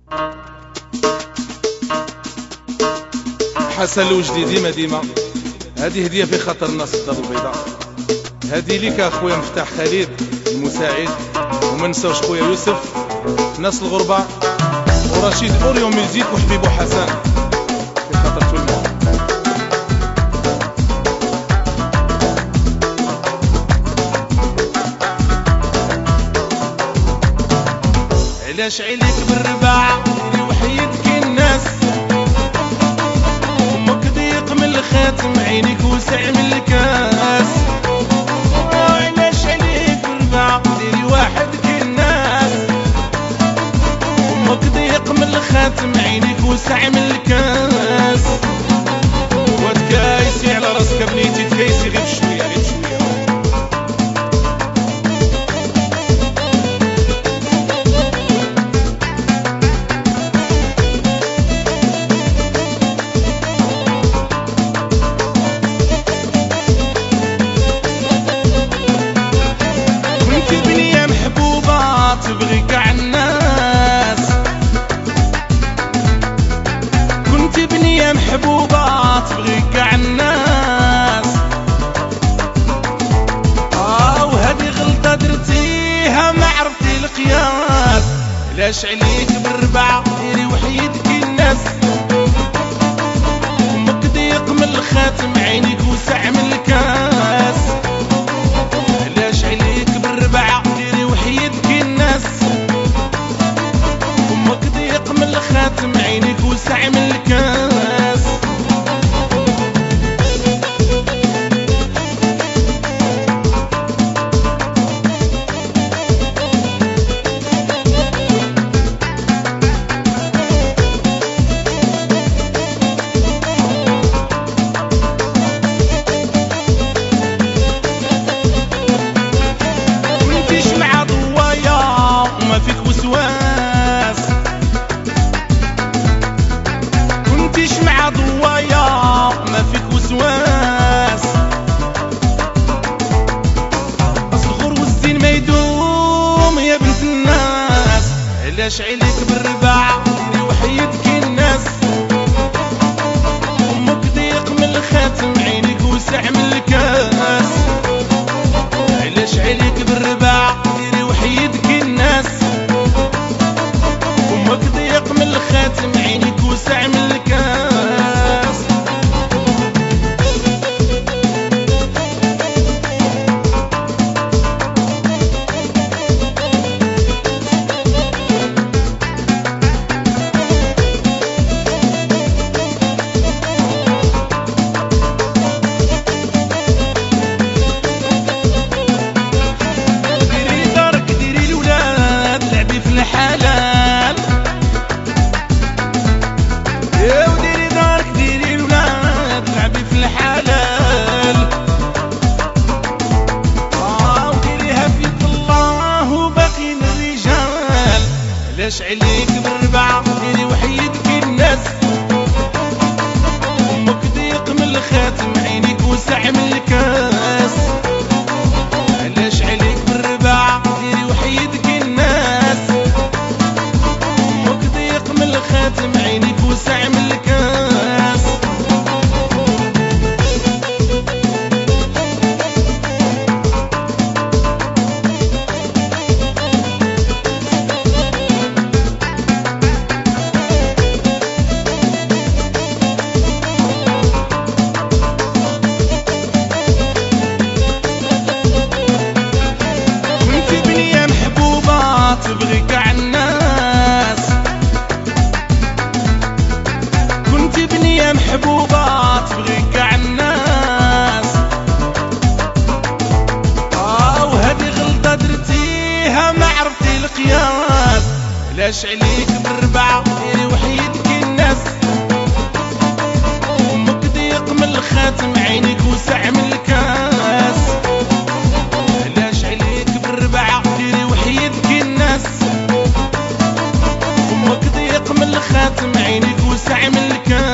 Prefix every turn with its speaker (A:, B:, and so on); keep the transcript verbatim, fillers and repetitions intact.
A: حسن الوجدي ديما ديما هذه هديه في خاطر الناس الدار البيضاء. هذه ليك اخويا مفتاح خالد المساعد، وما نساوش خويا يوسف ناس الغربه، ورشيد اوريو ميوزيك وحبيبو حسن في خاطر تولمو.
B: علاش عليك بالرباع اللي وحيدك الناس، امك ضيق من الخاتم عينيك وسع من الكاس. علاش عليك بالرباع ديري وحدك الناس، امك ضيق من الخاتم عينيك وسع من الكاس. وتكايسي على راسك بنيتي تكايسي غير بشويه غير بشويه. تبغي كاع الناس، كنت بنية محبوبة تبغي كاع الناس. اه وهذه غلطة درتيها ما عرفتي القياس. علاش عليك بالربع ديري وحيدك الناس، امك ضيق من الخاتم عينيك وسع من الكاس. علاش عليك بالربع ديري وحيدك الناس، امك ضيق من الخاتم عينيك وسع من الكاس. كنتيش مع ضوايا وما فيك وسواس، كنتيش مع ضوايا ما فيك وسواس. الصغر والزين ما يدوم يا بنت الناس. علاش عليك بالرباع ديري وحيدك الناس، امك ضيق من الخاتم عينيك وسع من الكاس. علاش عليك بالرباع ديري وحيدك الناس، امك ضيق من الخاتم عينيك وسع من الكاس. ديري دارك ديري الولاد لعبي في الحلال. يا وديري دارك ديري الولاد لعبي في الحلال. اه وديريها في يد الله وباقي الرجال. علاش عليك بالربع ديري وحيدك الناس، امك ضيق من الخاتم عينيك وسع من الكاس. علاش عليك بالربع ديري وحيدك الناس، امك ضيق من الخاتم عينيك وسع من الكاس. كنت بنية محبوبة تبغي كاع الناس، كنت بنية محبوبة تبغي كاع الناس. اه وهذه غلطة درتيها ما عرفتي القياس. علاش عليك بالربع ديري وحيدك الناس، امك ضيق من الخاتم عينيك وسع من الكاس. علاش عليك بالربع ديري وحيدك الناس، امك ضيق من الخاتم عينيك وسع من الكاس.